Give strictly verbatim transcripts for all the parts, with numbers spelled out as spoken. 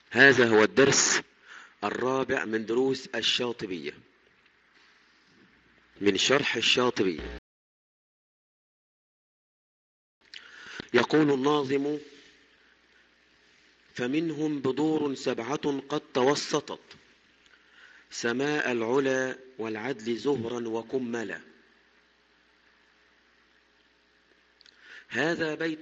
هذا هو الدرس الرابع من دروس الشاطبية من شرح الشاطبية. يقول الناظم: فمنهم بدور سبعة قد توسطت سماء العلا والعدل زهرا وكملا. هذا بيت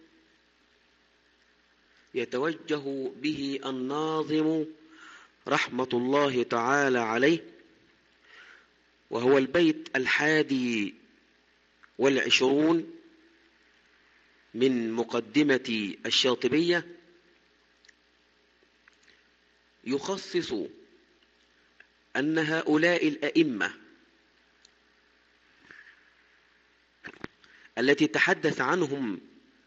يتوجه به الناظم رحمة الله تعالى عليه، وهو البيت الحادي والعشرون من مقدمة الشاطبية، يخصص أن هؤلاء الأئمة التي تحدث عنهم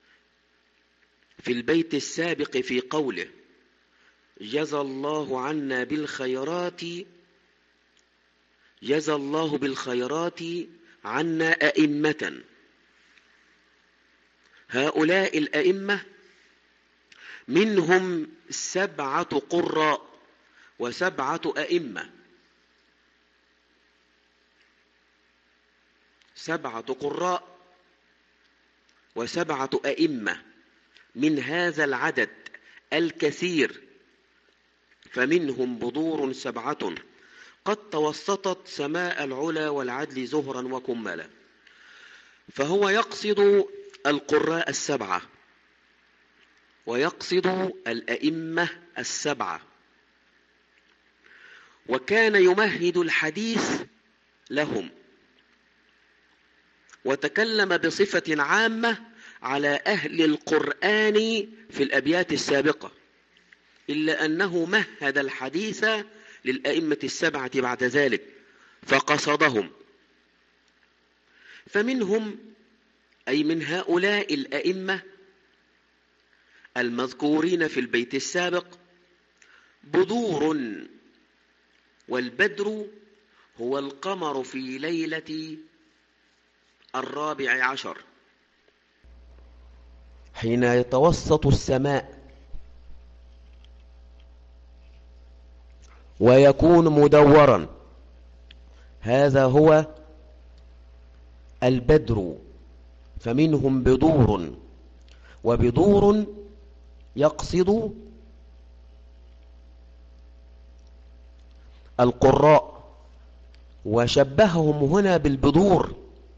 في البيت السابق في قوله: جزى الله عنا بالخيرات جزى الله بالخيرات عنا أئمة. هؤلاء الأئمة منهم سبعة قراء وسبعة أئمة، سبعة قراء وسبعة أئمة من هذا العدد الكثير. فمنهم بدور سبعة قد توسطت سماء العلا والعدل زهرا وكملا. فهو يقصد القراء السبعة ويقصد الأئمة السبعة، وكان يمهد الحديث لهم، وتكلم بصفة عامة على أهل القرآن في الأبيات السابقة، إلا أنه مهد الحديث للأئمة السبعة بعد ذلك فقصدهم. فمنهم أي من هؤلاء الأئمة المذكورين في البيت السابق بدور، والبدر هو القمر في ليلة الرابع عشر حين يتوسط السماء ويكون مدورا، هذا هو البدر. فمنهم بدور، وبدور يقصد القراء، وشبههم هنا بالبدور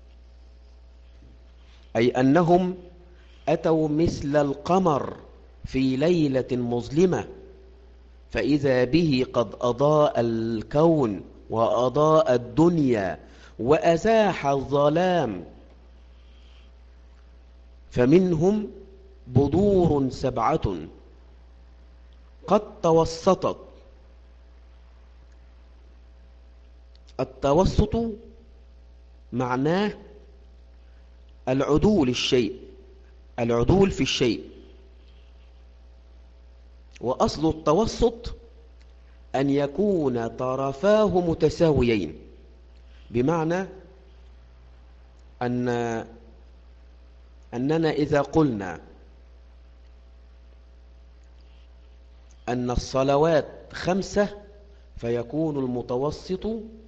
أي أنهم أتوا مثل القمر في ليلة مظلمة، فإذا به قد أضاء الكون وأضاء الدنيا وأزاح الظلام. فمنهم بدور سبعة قد توسطت. التوسط معناه العدول الشيء العدول في الشيء، وأصل التوسط أن يكون طرفاه متساويين، بمعنى أن أننا إذا قلنا أن الصلوات خمسة فيكون المتوسط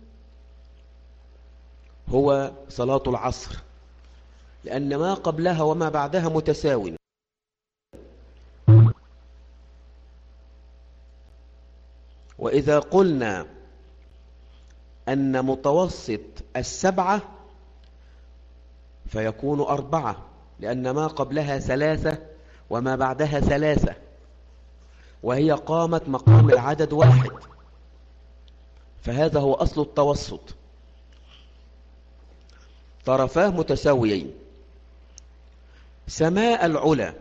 هو صلاة العصر، لأن ما قبلها وما بعدها متساو. وإذا قلنا أن متوسط السبعة فيكون أربعة، لأن ما قبلها ثلاثة وما بعدها ثلاثة، وهي قامت مقام العدد واحد. فهذا هو أصل التوسط، طرفاه متساويين. سماء العلا،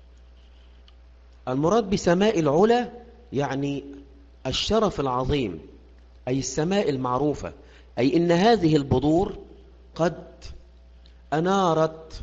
المراد بسماء العلا يعني الشرف العظيم، أي السماء المعروفة، أي إن هذه البدور قد أنارت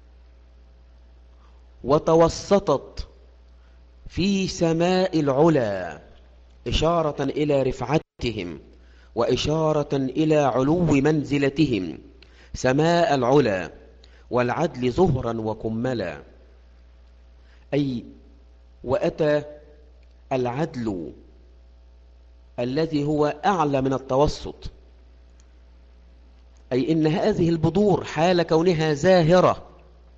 وتوسطت في سماء العلا، إشارة إلى رفعتهم وإشارة إلى علو منزلتهم. سماء العلا والعدل زهرا وكملا، أي وأتى العدل الذي هو أعلى من التوسط، أي إن هذه البذور حال كونها زاهرة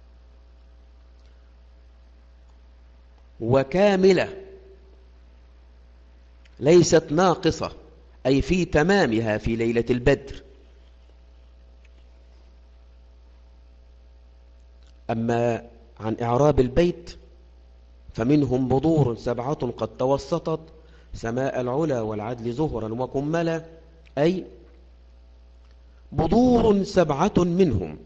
وكاملة ليست ناقصة، أي في تمامها في ليلة البدر. أما عن إعراب البيت فمنهم بذور سبعة قد توسطت سماء العلا والعدل زهرا وكملا، أي بذور سبعة منهم.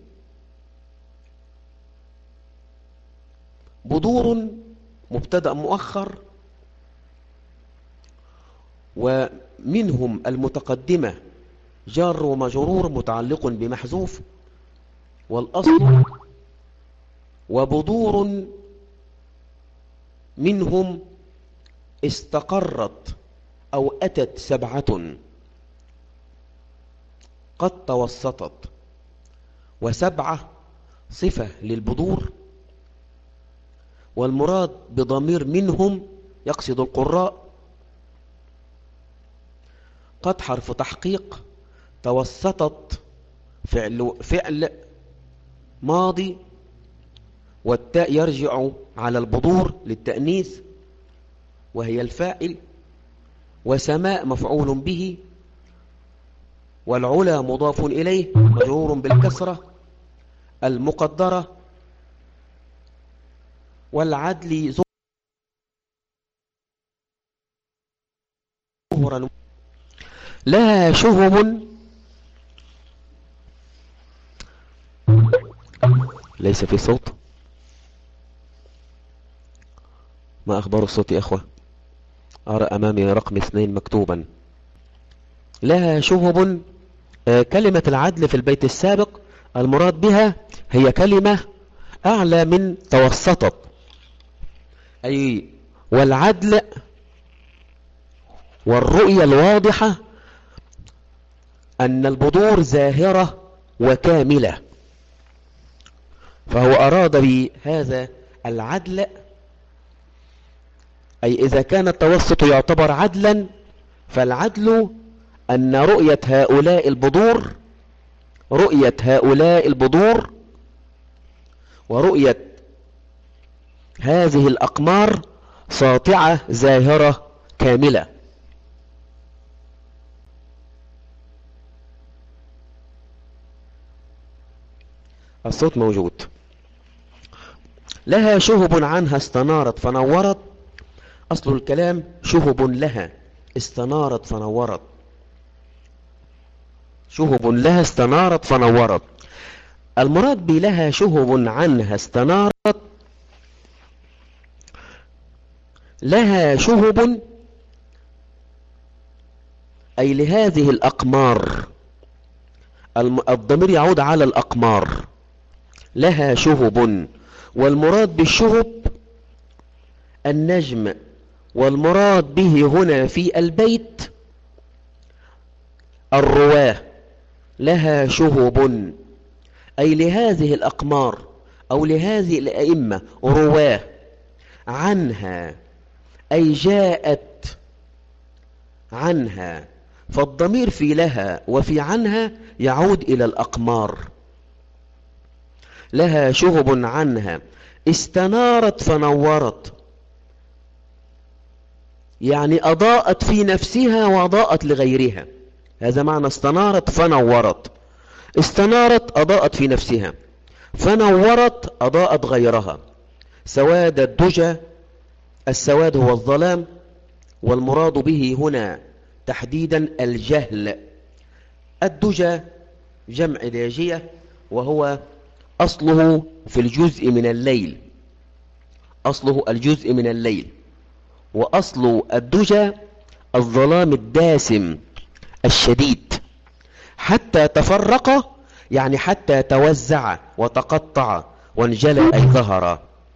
بذور مبتدأ مؤخر، ومنهم المتقدمة جار ومجرور متعلق بمحذوف، والأصل وبذور منهم استقرت أو أتت سبعة قد توسطت، وسبعة صفة للبذور، والمراد بضمير منهم يقصد القراء. قد حرف تحقيق، توسطت فعل, فعل ماضي، والتاء يرجع على البذور للتأنيث وهي الفاعل، وسماء مفعول به، والعلا مضاف إليه مجرور بالكسرة المقدرة، والعدل زهرا لها شهب. ليس في صوت. ما أخبار الصوت يا أخوة؟ أرى أمامي رقم اثنين مكتوبا. لها شهب. آه كلمة العدل في البيت السابق المراد بها هي كلمة أعلى من توسطت، أي والعدل والرؤية الواضحة أن البذور زاهرة وكاملة، فهو أراد بهذا العدل، أي إذا كان التوسط يعتبر عدلا فالعدل أن رؤية هؤلاء البذور رؤية هؤلاء البذور ورؤية هذه الأقمار ساطعة زاهرة كاملة. الصوت موجود. لها شهب عنها استنارت فنورت. أصل الكلام شهب لها استنارت فنورت، شهب لها استنارت فنورت. المراد بلها شهب عنها استنارت، لها شهب أي لهذه الأقمار، الضمير يعود على الأقمار. لها شهب، والمراد بالشهب النجم، والمراد به هنا في البيت الرواه. لها شهب أي لهذه الأقمار أو لهذه الأئمة رواه، عنها أي جاءت عنها، فالضمير في لها وفي عنها يعود إلى الأقمار. لها شهب عنها استنارت فنورت، يعني أضاءت في نفسها وأضاءت لغيرها، هذا معنى استنارت فنورت. استنارت أضاءت في نفسها، فنورت أضاءت غيرها. سواد الدجى، السواد هو الظلام، والمراد به هنا تحديدا الجهل. الدجى جمع داجية، وهو أصله في الجزء من الليل، أصله الجزء من الليل، وأصل الدجى الظلام الداسم الشديد، حتى تفرق يعني حتى توزع وتقطع وانجلى أي ظهر.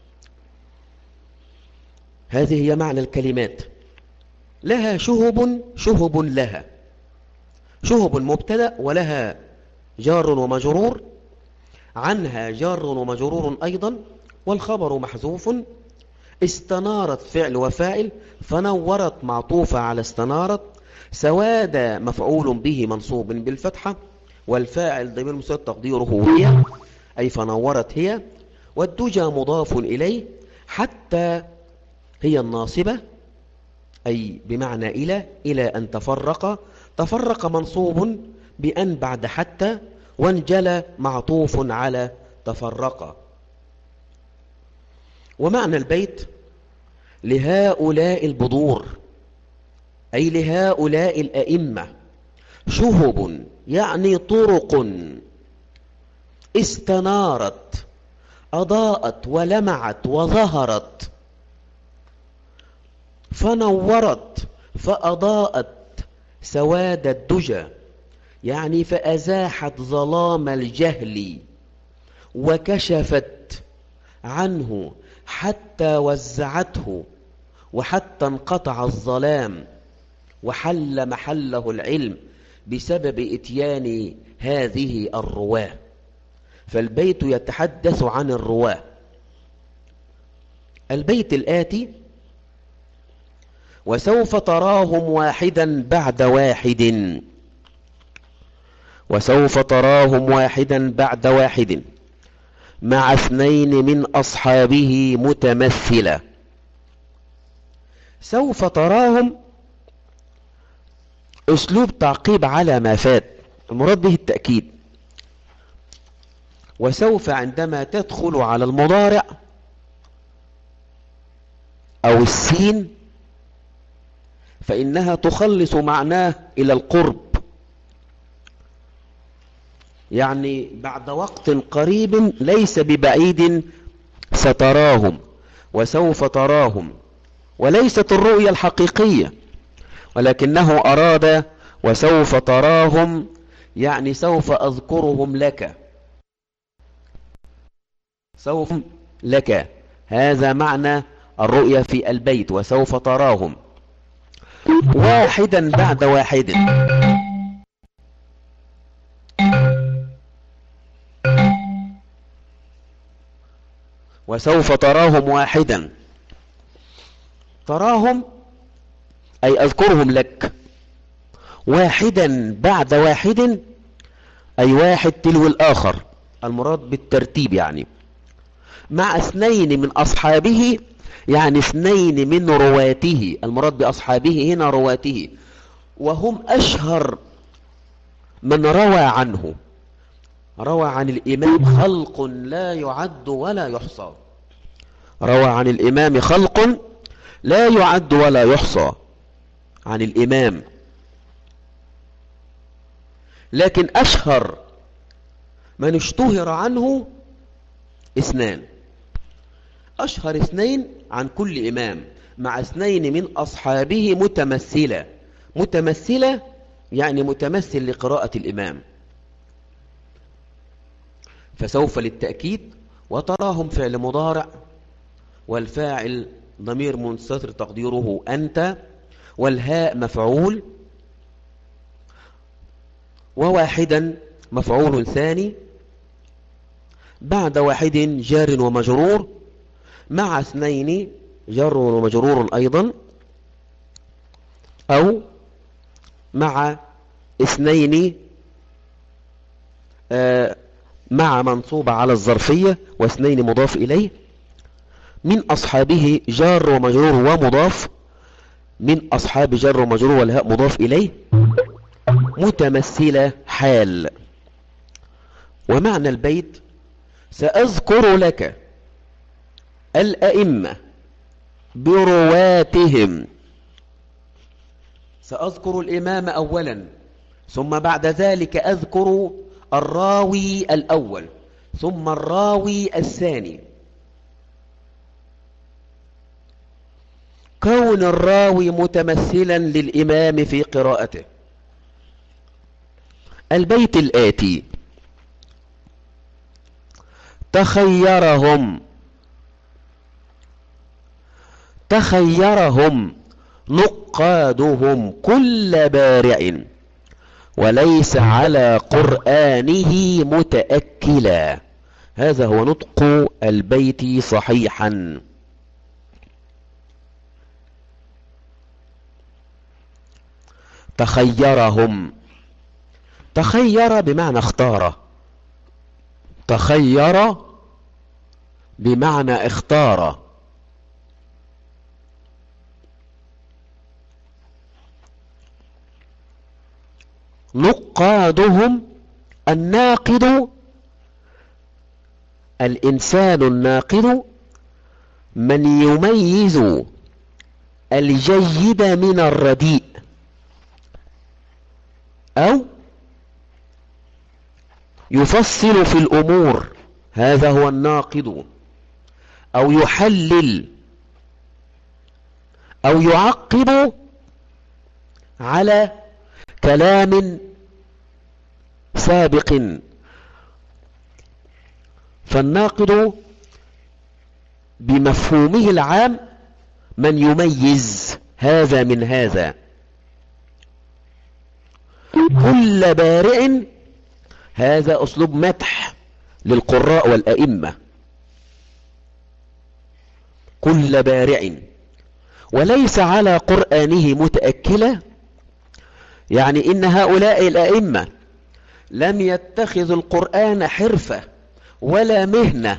هذه هي معنى الكلمات. لها شهب، شهب لها، شهب مبتدأ ولها جار ومجرور، عنها جار ومجرور أيضا، والخبر محذوف، استنارت فعل وفاعل، فنورت معطوفة على استنارت، سواد مفعول به منصوب بالفتحة، والفاعل ضمير مستتر تقديره هي، أي فنورت هي، والدجى مضاف إليه، حتى هي الناصبة، أي بمعنى إلى، إلى أن تفرق، تفرق منصوب بأن بعد حتى، وانجلى معطوف على تفرق. ومعنى البيت لهؤلاء البذور، أي لهؤلاء الأئمة، شهب يعني طرق، استنارت أضاءت ولمعت وظهرت، فنورت فأضاءت سواد الدجى، يعني فأزاحت ظلام الجهل، وكشفت عنه حتى وزعته، وحتى انقطع الظلام، وحل محله العلم بسبب إتيان هذه الرواه. فالبيت يتحدث عن الرواه. البيت الآتي: وسوف تراهم واحدا بعد واحد، وسوف تراهم واحدا بعد واحد مع اثنين من أصحابه متمثلا. سوف تراهم أسلوب تعقيب على ما فات، المراد به التأكيد. وسوف عندما تدخل على المضارع أو السين فإنها تخلص معناه إلى القرب، يعني بعد وقت قريب ليس ببعيد ستراهم، وسوف تراهم، وليست الرؤية الحقيقية، ولكنه أراد وسوف تراهم يعني سوف أذكرهم لك، سوف لك. هذا معنى الرؤية في البيت: وسوف تراهم واحدا بعد واحد. وسوف تراهم واحدا، تراهم أي أذكرهم لك، واحدا بعد واحد أي واحد تلو الآخر، المراد بالترتيب يعني، مع اثنين من أصحابه يعني اثنين من رواته، المراد بأصحابه هنا رواته، وهم أشهر من روى عنه. روى عن الإمام خلق لا يعد ولا يحصى، روى عن الإمام خلق لا يعد ولا يحصى عن الإمام. لكن أشهر من اشتهر عنه اثنان، أشهر اثنين عن كل إمام مع اثنين من أصحابه متمثلة. متمثلة يعني متمثل لقراءة الإمام. فسوف للتأكيد، وتراهم فعل مضارع، والفاعل ضمير مستتر تقديره أنت، والهاء مفعول، وواحدا مفعول ثاني، بعد واحد جار ومجرور، مع اثنين جر ومجرور أيضا، أو مع اثنين آه مع منصوب على الظرفية، واثنين مضاف إليه، من أصحابه جار ومجرور ومضاف، من أصحاب جر ومجرور والهاء مضاف إليه، متمثلة حال. ومعنى البيت: سأذكر لك الأئمة برواتهم. سأذكر الإمام أولا، ثم بعد ذلك أذكر الراوي الأول، ثم الراوي الثاني. كون الراوي متمثلا للإمام في قراءته. البيت الآتي: تخيرهم، تخيرهم نقادهم كل بارع، وليس على قرآنه متأكلا. هذا هو نطق البيت صحيحا. تخيرهم. تخير بمعنى اختار، تخير بمعنى اختار. نقادهم، الناقد الإنسان الناقد من يميز الجيد من الرديء، أو يفصل في الأمور، هذا هو الناقد، أو يحلل، أو يعقب على كلام سابق. فالناقد بمفهومه العام من يميز هذا من هذا. كل بارع، هذا أسلوب مدح للقراء والأئمة. كل بارع، وليس على قرآنه متأكلة، يعني إن هؤلاء الأئمة لم يتخذوا القرآن حرفة ولا مهنة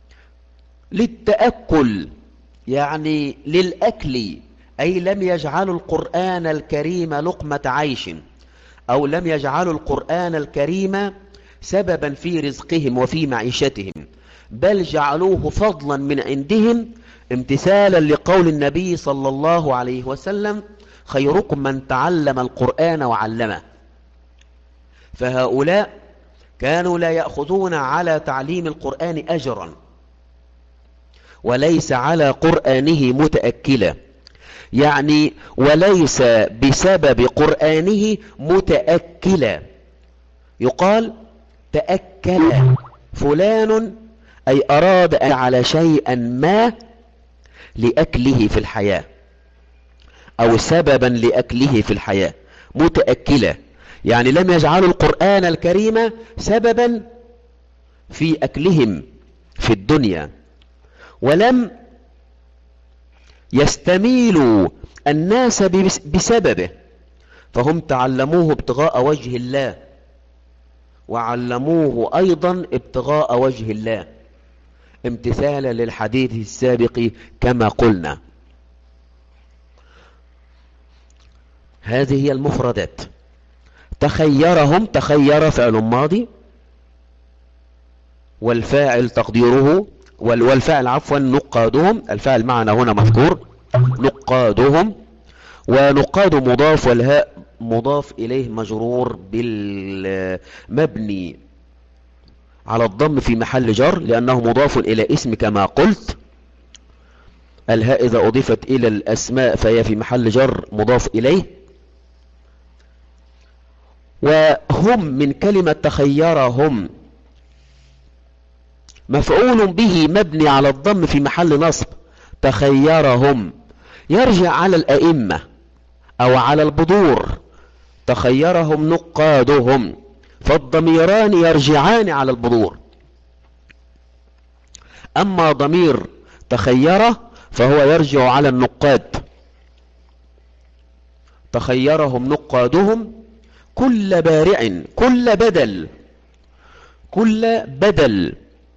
للتأكل، يعني للأكل، أي لم يجعلوا القرآن الكريم لقمة عيش، أو لم يجعلوا القرآن الكريم سببا في رزقهم وفي معيشتهم، بل جعلوه فضلا من عندهم، امتثالا لقول النبي صلى الله عليه وسلم: خيركم من تعلم القرآن وعلمه. فهؤلاء كانوا لا يأخذون على تعليم القرآن أجرا، وليس على قرآنه متأكلا، يعني وليس بسبب قرآنه متأكلا. يقال تأكل فلان، أي أراد أن على شيئا ما لأكله في الحياة، أو سببا لأكله في الحياة. متأكلا يعني لم يجعلوا القرآن الكريم سببا في أكلهم في الدنيا، ولم يستميلوا الناس بسببه، فهم تعلموه ابتغاء وجه الله، وعلموه أيضا ابتغاء وجه الله، امتثالا للحديث السابق كما قلنا. هذه هي المفردات. تخيرهم، تخير فعل ماضي، والفاعل تقديره، والفاعل عفوا نقادهم، الفاعل معنا هنا مذكور نقادهم، ونقاد مضاف، والهاء مضاف إليه مجرور بالمبني على الضم في محل جر، لأنه مضاف إلى اسم كما قلت. الهاء إذا أضيفت إلى الأسماء فهي في محل جر مضاف إليه. وهم من كلمة تخيرهم مفعول به مبني على الضم في محل نصب. تخيرهم يرجع على الأئمة أو على البذور، تخيرهم نقادهم، فالضميران يرجعان على البذور. أما ضمير تخيره فهو يرجع على النقاد. تخيرهم نقادهم كل بارع، كل بدل، كل بدل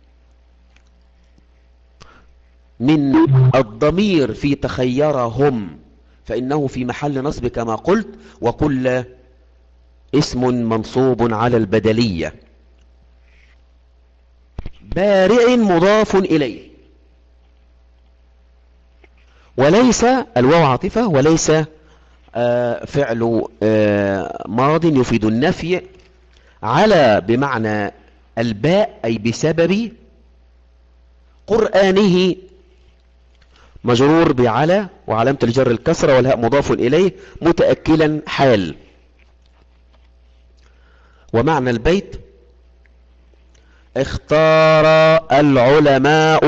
من الضمير في تخيرهم، فإنه في محل نصب كما قلت، وكل اسم منصوب على البدلية. بارع مضاف إليه، وليس الواو عاطفة، وليس آه فعل آه ماض يفيد النفي. على بمعنى الباء، أي بسبب قرآنه، مجرور بعلى وعلامة الجر الكسرة، والهاء مضاف إليه متأكلا حال. ومعنى البيت: اختار العلماء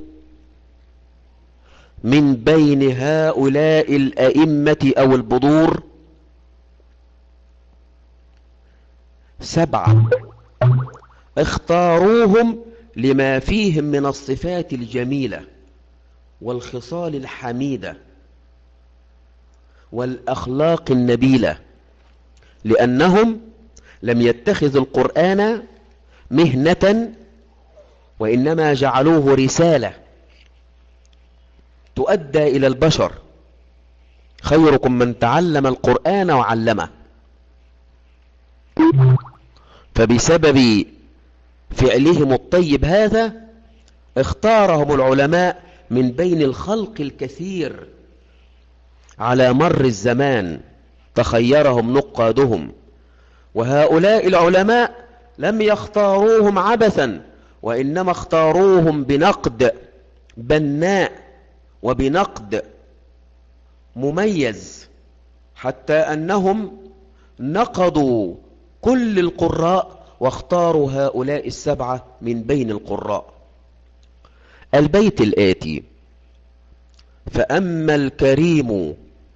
من بين هؤلاء الأئمة أو البذور سبعة، اختاروهم لما فيهم من الصفات الجميلة والخصال الحميدة والأخلاق النبيلة لأنهم لم يتخذوا القرآن مهنة، وإنما جعلوه رسالة تؤدى إلى البشر. خيركم من تعلم القرآن وعلمه. فبسبب فعلهم الطيب هذا اختارهم العلماء من بين الخلق الكثير على مر الزمان، تخيرهم نقادهم. وهؤلاء العلماء لم يختاروهم عبثا، وإنما اختاروهم بنقد بناء وبنقد مميز، حتى أنهم نقضوا كل القراء واختاروا هؤلاء السبعة من بين القراء. البيت الآتي: فأما الكريم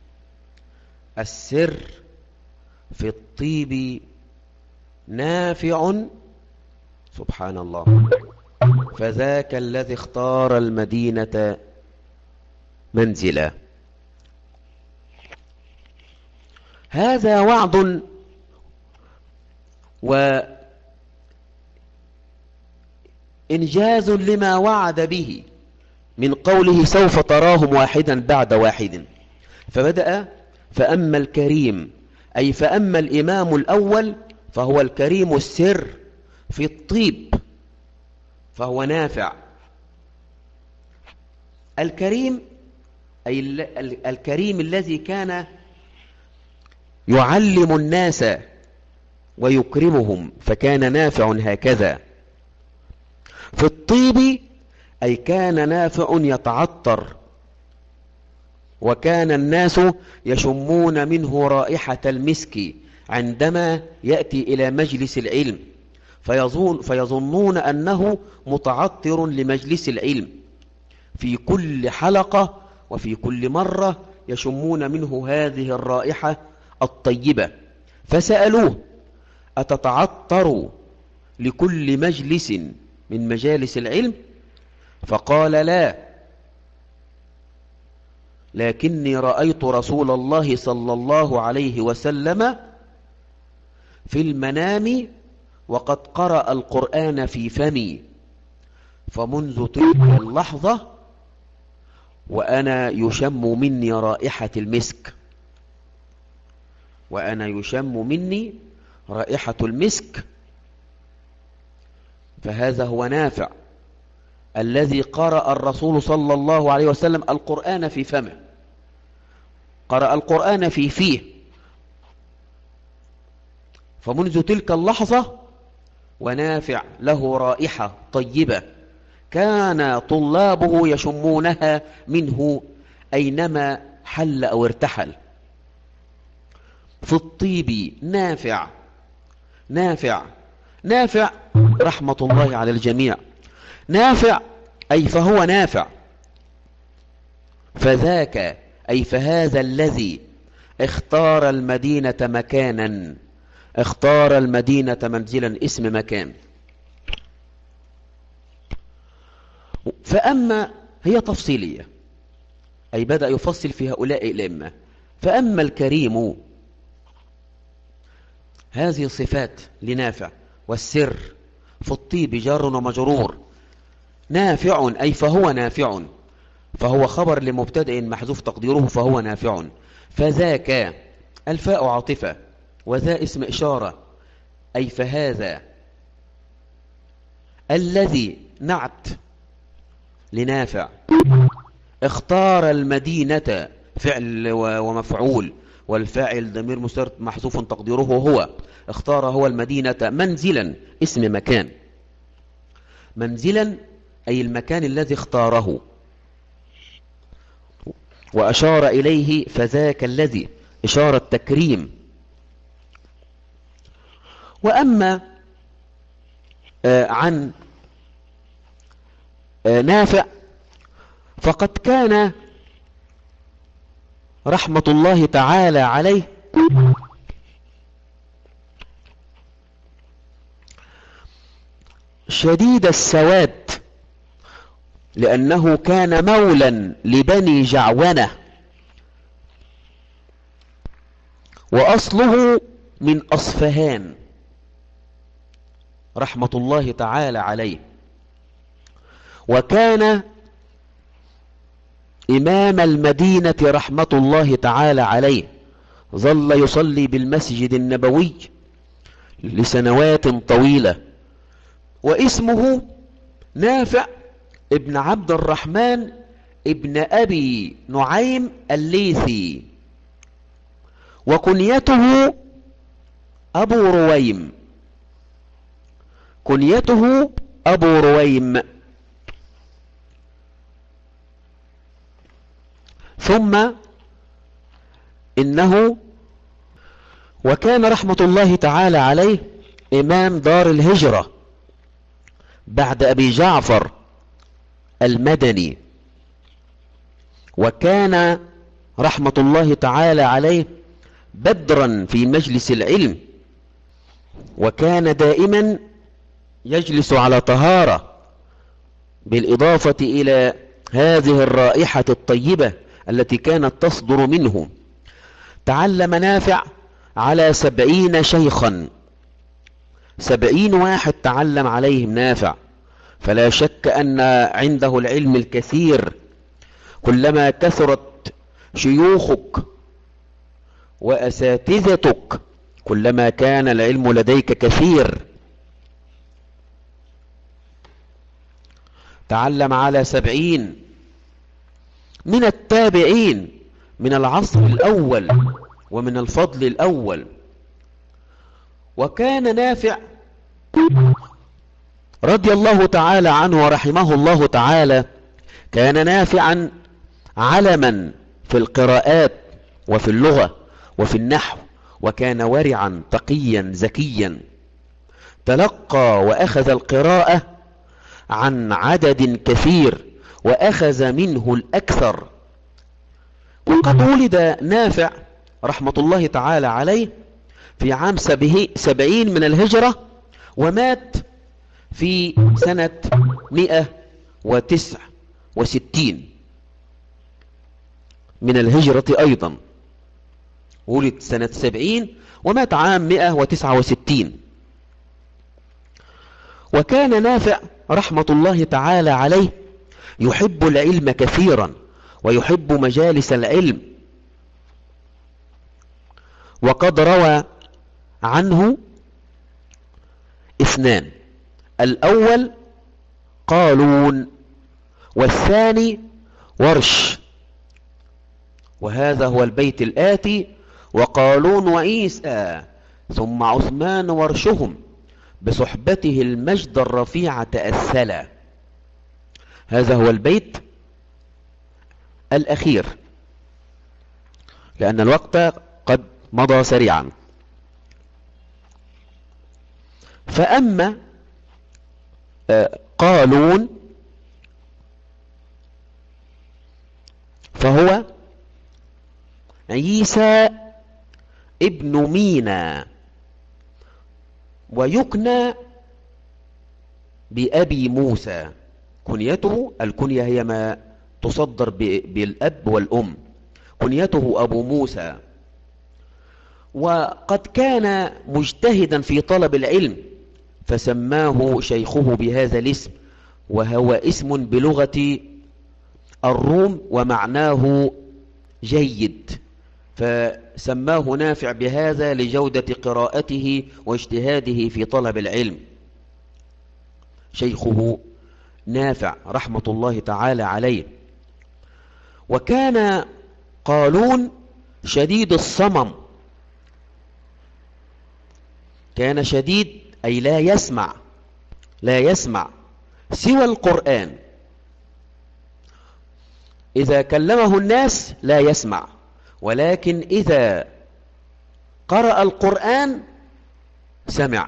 السر في الطيب نافع، سبحان الله، فذاك الذي اختار المدينة منزلا. هذا وعد وإنجاز لما وعد به من قوله سوف تراهم واحدا بعد واحد. فبدأ فأما الكريم، أي فأما الإمام الأول فهو الكريم السر في الطيب، فهو نافع. الكريم أي الكريم الذي كان يعلم الناس ويكرمهم، فكان نافع هكذا. في الطيب أي كان نافع يتعطر، وكان الناس يشمون منه رائحة المسك عندما يأتي إلى مجلس العلم، فيظن فيظنون أنه متعطر لمجلس العلم. في كل حلقة وفي كل مرة يشمون منه هذه الرائحة الطيبة. فسألوه: أتتعطر لكل مجلس من مجالس العلم؟ فقال: لا، لكني رأيت رسول الله صلى الله عليه وسلم في المنام وقد قرأ القرآن في فمي، فمنذ تلك اللحظة وأنا يشم مني رائحة المسك، وأنا يشم مني رائحة المسك. فهذا هو نافع الذي قرأ الرسول صلى الله عليه وسلم القرآن في فمه، قرأ القرآن في فيه، فمنذ تلك اللحظة ونافع له رائحة طيبة كان طلابه يشمونها منه أينما حل أو ارتحل. في الطيب نافع نافع نافع رحمة الله على الجميع. نافع أي فهو نافع. فذاك أي فهذا الذي اختار المدينة مكانا، اختار المدينة منزلا، اسم مكان. فأما هي تفصيلية، أي بدأ يفصل في هؤلاء الأئمة. فأما الكريم، هذه صفات لنافع. والسر في الطيب جار ومجرور. نافع أي فهو نافع، فهو خبر لمبتدأ محذوف تقديره فهو نافع. فذاك الفاء عاطفة وذا اسم إشارة، أي فهذا الذي نعت لنافع. اختار المدينة فعل ومفعول، والفاعل ضمير مستتر محذوف تقديره هو. اختار هو المدينة منزلا، اسم مكان. منزلا أي المكان الذي اختاره. وأشار إليه فذاك الذي، إشارة تكريم. وأما آه عن آه نافع فقد كان رحمة الله تعالى عليه شديد السواد، لأنه كان مولا لبني جعونة، وأصله من أصفهان رحمة الله تعالى عليه، وكان إمام المدينة رحمة الله تعالى عليه، ظل يصلي بالمسجد النبوي لسنوات طويلة، واسمه نافع ابن عبد الرحمن ابن أبي نعيم الليثي، وكنيته أبو رويم، كنيته أبو رويم. ثم إنه وكان رحمة الله تعالى عليه إمام دار الهجرة بعد أبي جعفر المدني، وكان رحمة الله تعالى عليه بدرا في مجلس العلم، وكان دائما يجلس على طهارة، بالإضافة إلى هذه الرائحة الطيبة التي كانت تصدر منه. تعلم نافع على سبعين شيخا، سبعين واحد تعلم عليهم نافع، فلا شك أن عنده العلم الكثير. كلما كثرت شيوخك وأساتذتك كلما كان العلم لديك كثير. تعلم على سبعين من التابعين من العصر الأول ومن الفضل الأول. وكان نافع رضي الله تعالى عنه ورحمه الله تعالى كان نافعا علما في القراءات وفي اللغة وفي النحو، وكان ورعا تقيا زكيا، تلقى وأخذ القراءة عن عدد كثير وأخذ منه الأكثر. وقد ولد نافع رحمة الله تعالى عليه في عام سبعين من الهجرة، ومات في سنة مئة وتسع وستين من الهجرة أيضا، ولد سنة سبعين ومات عام مئة وتسعة وستين. وكان نافع رحمة الله تعالى عليه يحب العلم كثيرا ويحب مجالس العلم، وقد روى عنه اثنان، الأول قالون والثاني ورش. وهذا هو البيت الآتي: وقالون وعيسى ثم عثمان ورشهم بصحبته المجد الرفيع تأثلا. هذا هو البيت الأخير لأن الوقت قد مضى سريعا. فأما قالون فهو عيسى ابن مينا، ويكنى بأبي موسى. كنيته، الكنية هي ما تصدر بالأب والأم، كنيته أبو موسى. وقد كان مجتهدا في طلب العلم فسماه شيخه بهذا الاسم، وهو اسم بلغة الروم ومعناه جيد، فسماه نافع بهذا لجودة قراءته واجتهاده في طلب العلم. شيخه نافع رحمة الله تعالى عليه. وكان قالون شديد الصمم، كان شديد أي لا يسمع لا يسمع سوى القرآن. إذا كلمه الناس لا يسمع، ولكن إذا قرأ القرآن سمع،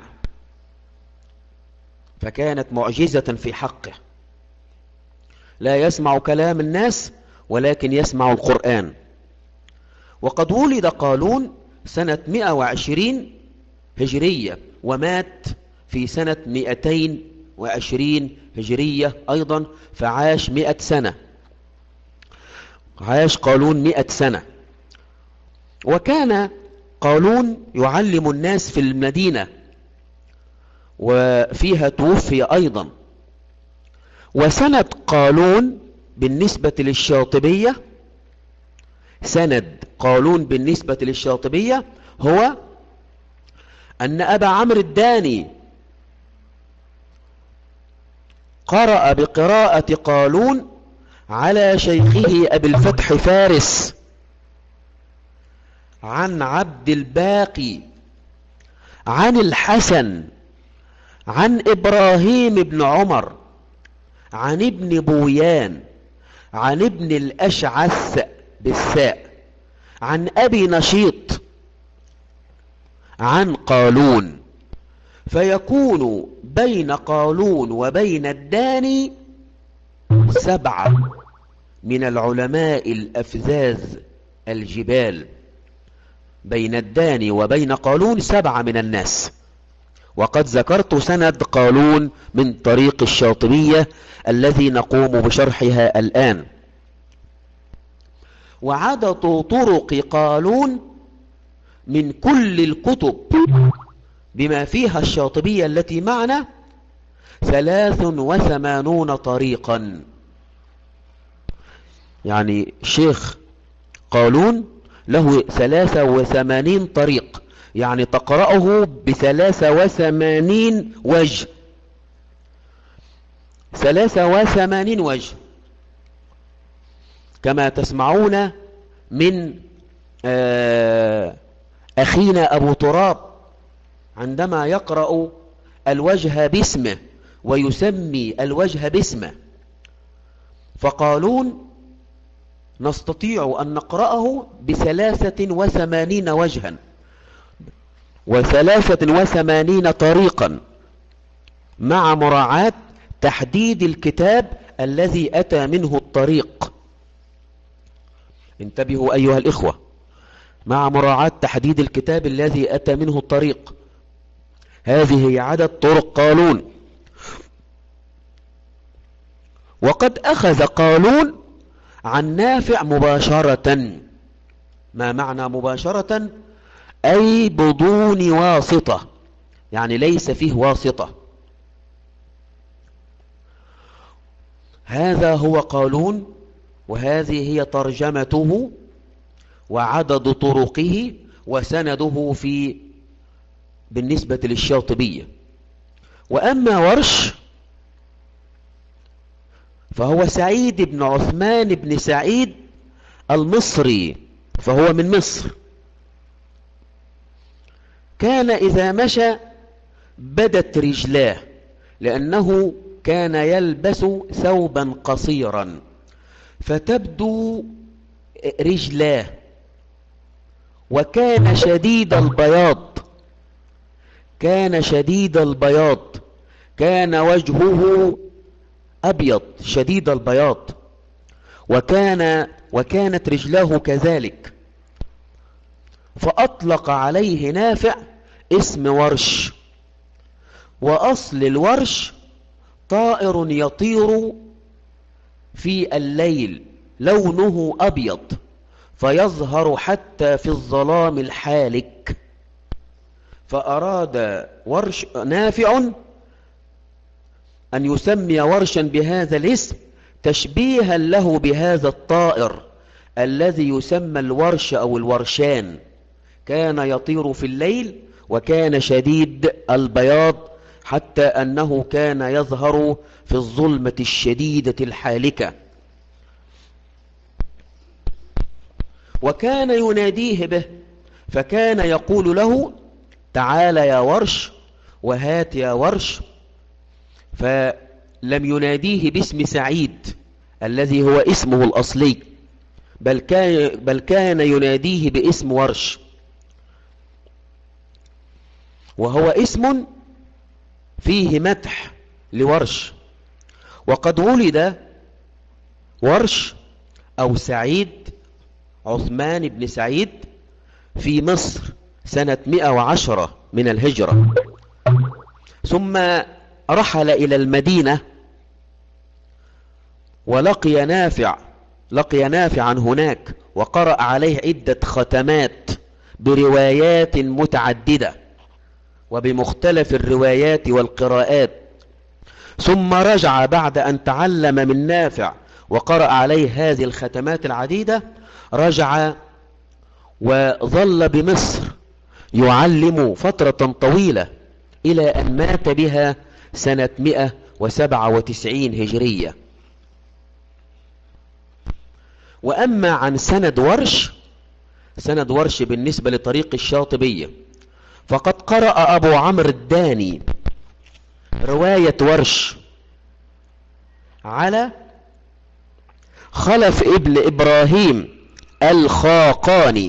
فكانت معجزة في حقه. لا يسمع كلام الناس ولكن يسمع القرآن. وقد ولد قالون سنة مئة وعشرين هجرية، ومات في سنة مئتين وعشرين هجرية أيضا، فعاش مئة سنة، عاش قالون مئة سنة. وكان قالون يعلم الناس في المدينة، وفيها توفي أيضا. وسند قالون بالنسبة للشاطبية، سند قالون بالنسبة للشاطبية هو أن أبا عمرو الداني قرأ بقراءة قالون على شيخه أبي الفتح فارس عن عبد الباقي عن الحسن عن إبراهيم بن عمر عن ابن بويان عن ابن الأشعث بالساء عن أبي نشيط عن قالون، فيكون بين قالون وبين الداني سبعة من العلماء الأفزاز الجبال، بين الداني وبين قالون سبعة من الناس. وقد ذكرت سند قالون من طريق الشاطبية الذي نقوم بشرحها الآن. وعدد طرق قالون من كل الكتب بما فيها الشاطبية التي معنا ثلاث وثمانون طريقا. يعني شيخ قالون له ثلاثة وثمانين طريق، يعني تقرأه بثلاثة وثمانين وجه، ثلاثة وثمانين وجه، كما تسمعون من أخينا أبو تراب عندما يقرأ الوجه باسمه ويسمي الوجه باسمه. فقالون نستطيع أن نقرأه بثلاثة وثمانين وجها وثلاثة وثمانين طريقا، مع مراعاة تحديد الكتاب الذي أتى منه الطريق. انتبهوا أيها الإخوة، مع مراعاة تحديد الكتاب الذي أتى منه الطريق. هذه هي عدد طرق قالون. وقد أخذ قالون عن نافع مباشرة. ما معنى مباشرة؟ أي بدون واسطة، يعني ليس فيه واسطة. هذا هو قالون، وهذه هي ترجمته وعدد طرقه وسنده في بالنسبة للشاطبية. وأما ورش فهو سعيد بن عثمان بن سعيد المصري، فهو من مصر. كان إذا مشى بدت رجلاه، لأنه كان يلبس ثوبا قصيرا فتبدو رجلاه. وكان شديد البياض، كان شديد البياض، كان وجهه أبيض شديد البياض، وكان وكانت رجلاه كذلك. فأطلق عليه نافع اسم ورش. وأصل الورش طائر يطير في الليل لونه أبيض فيظهر حتى في الظلام الحالك. فأراد ورش نافع أن يسمي ورشا بهذا الاسم تشبيها له بهذا الطائر الذي يسمى الورش أو الورشان. كان يطير في الليل وكان شديد البياض حتى أنه كان يظهر في الظلمة الشديدة الحالكة. وكان يناديه به، فكان يقول له تعال يا ورش وهات يا ورش. فلم يناديه باسم سعيد الذي هو اسمه الأصلي، بل كان, بل كان يناديه باسم ورش، وهو اسم فيه مدح لورش. وقد ولد ورش أو سعيد عثمان بن سعيد في مصر سنة مئة وعشرة من الهجرة، ثم رحل إلى المدينة ولقي نافع لقي نافعا هناك، وقرأ عليه عدة ختمات بروايات متعددة وبمختلف الروايات والقراءات، ثم رجع بعد أن تعلم من نافع وقرأ عليه هذه الختمات العديدة، رجع وظل بمصر يعلم فترة طويلة إلى أن مات بها سنة مئة وسبعة وتسعين هجرية. وأما عن سند ورش، سند ورش بالنسبة لطريق الشاطبية، فقد قرأ أبو عمرو الداني رواية ورش على خلف ابن إبراهيم الخاقاني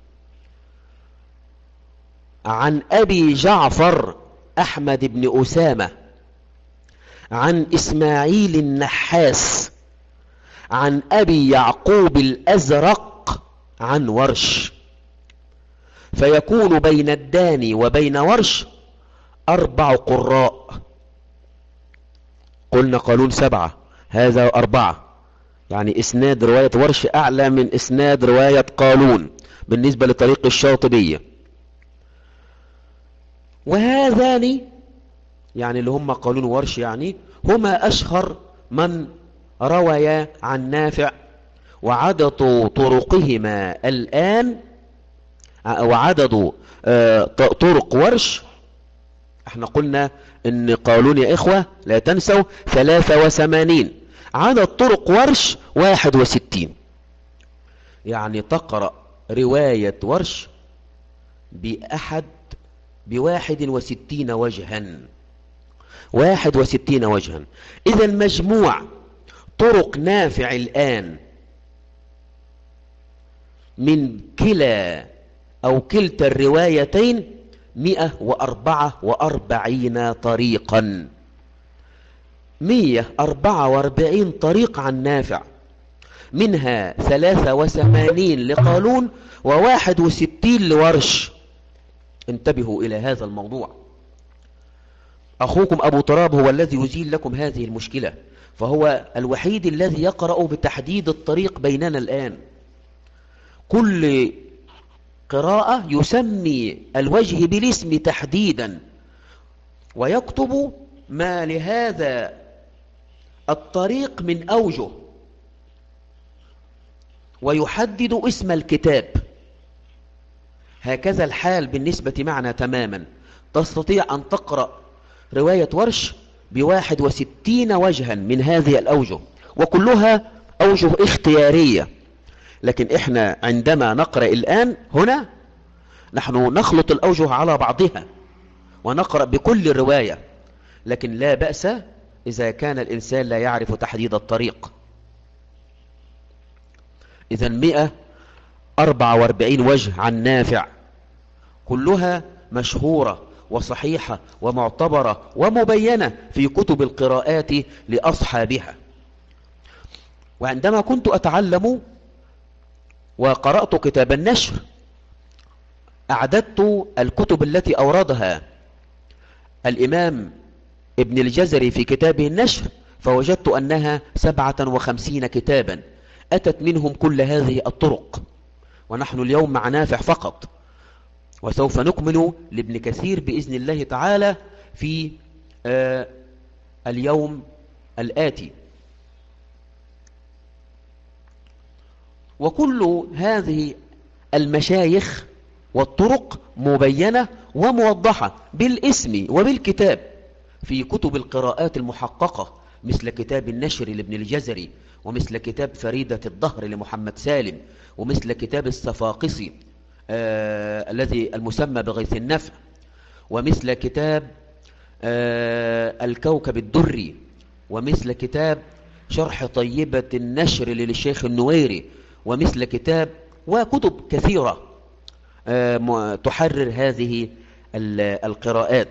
عن أبي جعفر أحمد بن أسامة عن إسماعيل النحاس عن أبي يعقوب الأزرق عن ورش، فيكون بين الداني وبين ورش أربع قراء. قلنا قالون سبعة، هذا أربعة، يعني إسناد رواية ورش أعلى من إسناد رواية قالون بالنسبة لطريق الشاطبية. وهذان يعني اللي هم قالون ورش يعني هما أشهر من روي عن نافع، وعدد طرقهما الآن وعدد طرق ورش، احنا قلنا ان قالون يا إخوة لا تنسوا ثلاثة وثمانين، عدد طرق ورش واحد وستين، يعني تقرأ رواية ورش بأحد بواحد وستين وجها، واحد وستين وجها. إذا مجموع طرق نافع الآن من كلا أو كلتا الروايتين مئة وأربعة وأربعين طريقا، مئة وأربعة وأربعين طريق عن نافع، منها ثلاثة وثمانين لقالون وواحد وستين لورش. انتبهوا إلى هذا الموضوع. أخوكم أبو تراب هو الذي يزيل لكم هذه المشكلة، فهو الوحيد الذي يقرأ بتحديد الطريق بيننا الآن. كل قراءة يسمي الوجه بالاسم تحديدا ويكتب ما لهذا الطريق من أوجه ويحدد اسم الكتاب. هكذا الحال بالنسبة معنا تماما. تستطيع أن تقرأ رواية ورش بواحد وستين وجها من هذه الأوجه، وكلها أوجه اختيارية. لكن إحنا عندما نقرأ الآن هنا نحن نخلط الأوجه على بعضها ونقرأ بكل الرواية، لكن لا بأس إذا كان الإنسان لا يعرف تحديد الطريق. إذا مئة وأربعة وأربعين وجه عن نافع، كلها مشهورة وصحيحة ومعتبرة ومبينة في كتب القراءات لأصحابها. وعندما كنت أتعلم وقرأت كتاب النشر أعددت الكتب التي أوردها الإمام ابن الجزري في كتابه النشر، فوجدت أنها سبعة وخمسين كتابا أتت منهم كل هذه الطرق. ونحن اليوم مع نافع فقط، وسوف نكمل لابن كثير بإذن الله تعالى في آه اليوم الآتي. وكل هذه المشايخ والطرق مبينة وموضحة بالاسم وبالكتاب في كتب القراءات المحققة، مثل كتاب النشر لابن الجزري، ومثل كتاب فريدة الدهر لمحمد سالم، ومثل كتاب الصفاقسي آه الذي المسمى بغيث النفع، ومثل كتاب آه الكوكب الدري، ومثل كتاب شرح طيبة النشر للشيخ النويري، ومثل كتاب وكتب كثيرة آه تحرر هذه القراءات.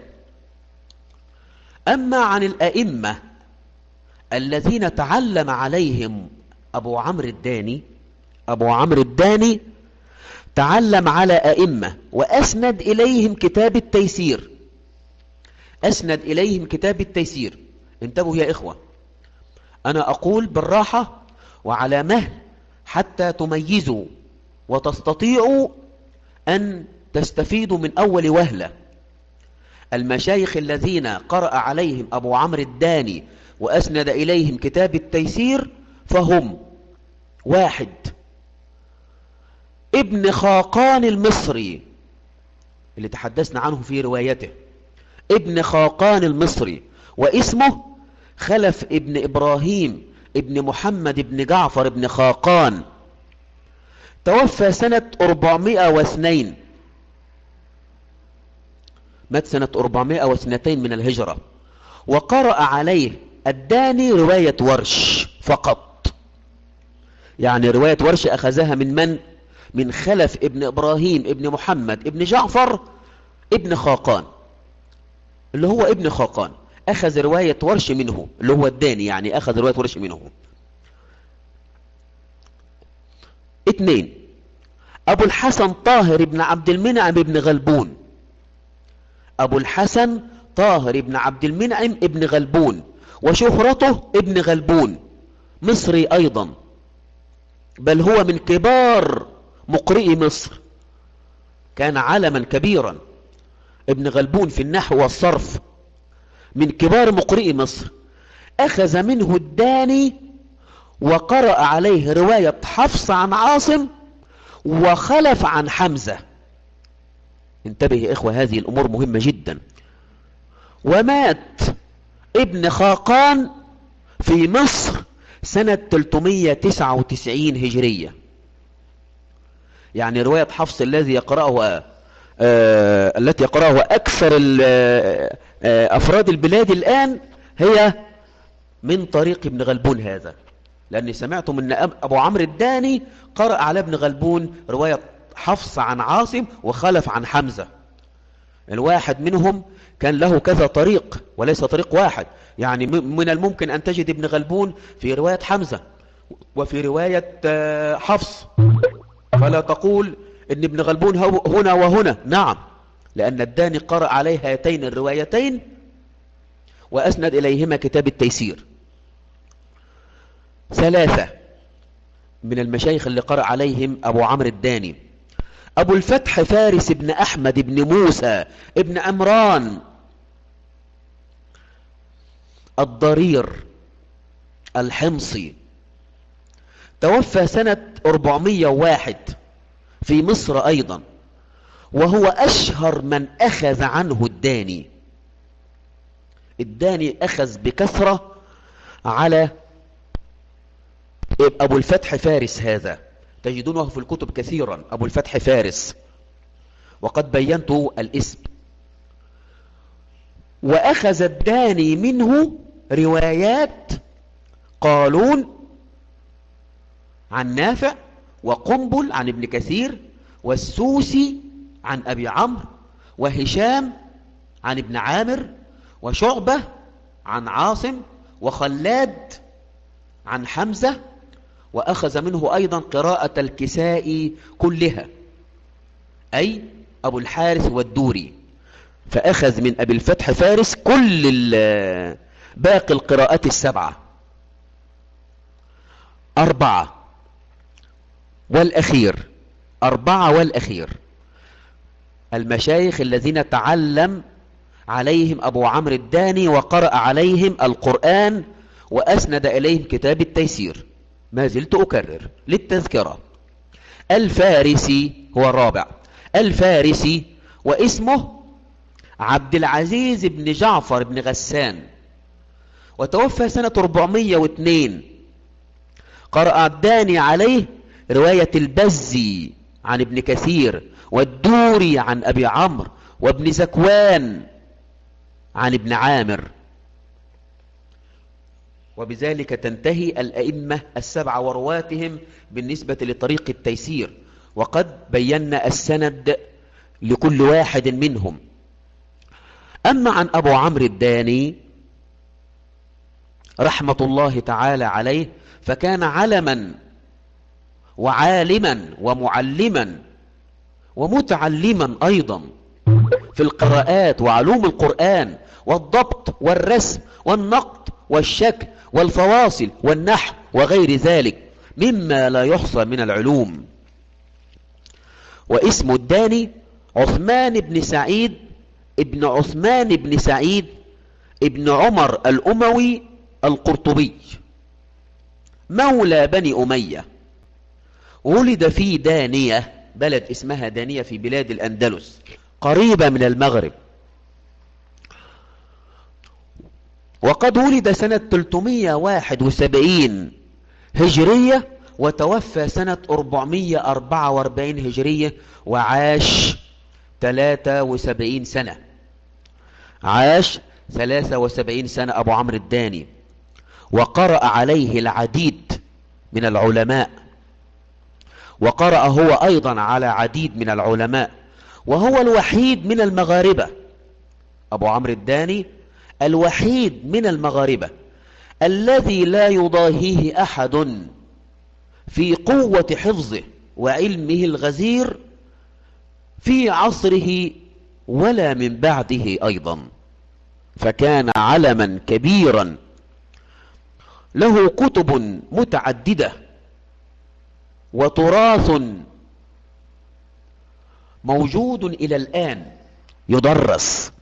أما عن الأئمة الذين تعلم عليهم أبو عمرو الداني، أبو عمرو الداني تعلم على أئمة وأسند إليهم كتاب التيسير، أسند إليهم كتاب التيسير. انتبهوا يا إخوة، أنا أقول بالراحة وعلى مهل حتى تميزوا وتستطيعوا أن تستفيدوا من أول وهلة. المشايخ الذين قرأ عليهم أبو عمرو الداني وأسند إليهم كتاب التيسير فهم: واحد، ابن خاقان المصري اللي تحدثنا عنه في روايته، ابن خاقان المصري، واسمه خلف ابن إبراهيم ابن محمد ابن جعفر ابن خاقان، توفى سنة أربعمائة واثنين، مات سنة أربعمائة واثنين من الهجرة. وقرأ عليه الداني رواية ورش فقط، يعني رواية ورش أخذها من من؟ من خلف ابن إبراهيم ابن محمد ابن جعفر ابن خاقان، اللي هو ابن خاقان، أخذ رواية ورش منه، اللي هو الداني يعني أخذ رواية ورش منه. اثنين، أبو الحسن طاهر ابن عبد المنعم ابن غلبون، أبو الحسن طاهر ابن عبد المنعم ابن غلبون، وشهرته ابن غلبون، مصري أيضا، بل هو من كبار مقرئي مصر، كان علما كبيرا ابن غلبون في النحو والصرف، من كبار مقرئي مصر. أخذ منه الداني وقرأ عليه رواية حفص عن عاصم وخلف عن حمزة. انتبه يا إخوة، هذه الأمور مهمة جدا. ومات ابن خاقان في مصر سنة ثلاثمائة وتسعة وتسعين هجرية، يعني رواية حفص الذي يقرأه آه التي يقرأه أكثر آه أفراد البلاد الآن هي من طريق ابن غلبون هذا، لأني سمعتم أن أبو عمرو الداني قرأ على ابن غلبون رواية حفص عن عاصم وخلف عن حمزة. الواحد منهم كان له كذا طريق وليس طريق واحد، يعني من الممكن أن تجد ابن غلبون في رواية حمزة وفي رواية حفص، فلا تقول ان ابن غلبون هنا وهنا، نعم، لأن الداني قرأ عليه هاتين الروايتين وأسند إليهما كتاب التيسير. ثلاثة من المشايخ اللي قرأ عليهم أبو عمرو الداني: أبو الفتح فارس بن أحمد بن موسى ابن عمران الضرير الحمصي، توفى سنة أربعمائة وواحد في مصر أيضا، وهو أشهر من أخذ عنه الداني. الداني أخذ بكثرة على أبو الفتح فارس هذا، تجدونه في الكتب كثيرا، أبو الفتح فارس، وقد بينت الاسم. وأخذ الداني منه روايات قالون عن نافع، وقنبل عن ابن كثير، والسوسي عن أبي عمرو، وهشام عن ابن عامر، وشعبة عن عاصم، وخلاد عن حمزة. وأخذ منه أيضا قراءة الكسائي كلها، أي أبو الحارث والدوري، فأخذ من أبي الفتح فارس كل باقي القراءات السبعة. أربعة والأخير، أربعة والأخير، المشايخ الذين تعلم عليهم أبو عمرو الداني وقرأ عليهم القرآن وأسند إليهم كتاب التيسير، ما زلت أكرر للتذكرة. الفارسي هو الرابع، الفارسي، واسمه عبد العزيز بن جعفر بن غسان، وتوفى سنة أربعمائة واثنين. قرأ الداني عليه رواية البزي عن ابن كثير، والدوري عن أبي عمرو، وابن زكوان عن ابن عامر. وبذلك تنتهي الأئمة السبعة ورواتهم بالنسبة لطريق التيسير، وقد بينا السند لكل واحد منهم. أما عن أبو عمرو الداني رحمة الله تعالى عليه، فكان علما وعالما ومعلما ومتعلما أيضا في القراءات وعلوم القرآن والضبط والرسم والنقد والشكل والفواصل والنحو وغير ذلك مما لا يحصى من العلوم. واسم الداني عثمان بن سعيد ابن عثمان بن سعيد ابن عمر الأموي القرطبي، مولى بني أمية. ولد في دانية، بلد اسمها دانية في بلاد الأندلس قريبة من المغرب، وقد ولد سنة ثلاثمائة وواحد وسبعين هجرية وتوفى سنة أربعمائة وأربعة وأربعين هجرية، وعاش ثلاثة وسبعين سنة، عاش ثلاثة وسبعين سنة أبو عمرو الداني. وقرأ عليه العديد من العلماء، وقرأ هو أيضا على عديد من العلماء، وهو الوحيد من المغاربة، أبو عمرو الداني الوحيد من المغاربة الذي لا يضاهيه أحد في قوة حفظه وعلمه الغزير في عصره ولا من بعده أيضا، فكان علما كبيرا له كتب متعددة وتراث موجود إلى الآن يدرس.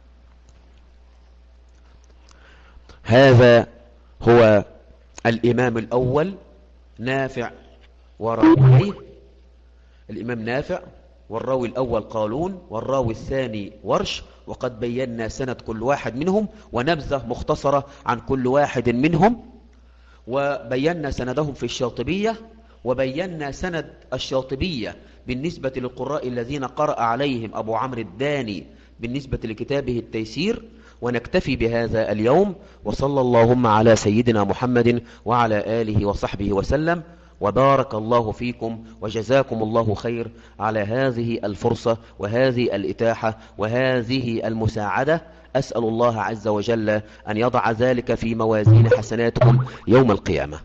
هذا هو الإمام الأول نافع وراويه، الإمام نافع، والراوي الأول قالون، والراوي الثاني ورش. وقد بينا سند كل واحد منهم ونبذة مختصرة عن كل واحد منهم، وبينا سندهم في الشاطبية، وبينا سند الشاطبية بالنسبة للقراء الذين قرأ عليهم أبو عمرو الداني بالنسبة لكتابه التيسير. ونكتفي بهذا اليوم، وصلى اللهم على سيدنا محمد وعلى آله وصحبه وسلم، وبارك الله فيكم وجزاكم الله خير على هذه الفرصة وهذه الإتاحة وهذه المساعدة. أسأل الله عز وجل أن يضع ذلك في موازين حسناتكم يوم القيامة.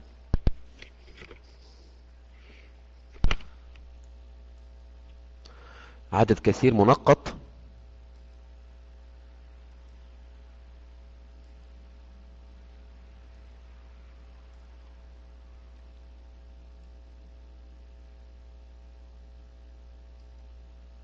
عدد كثير منقط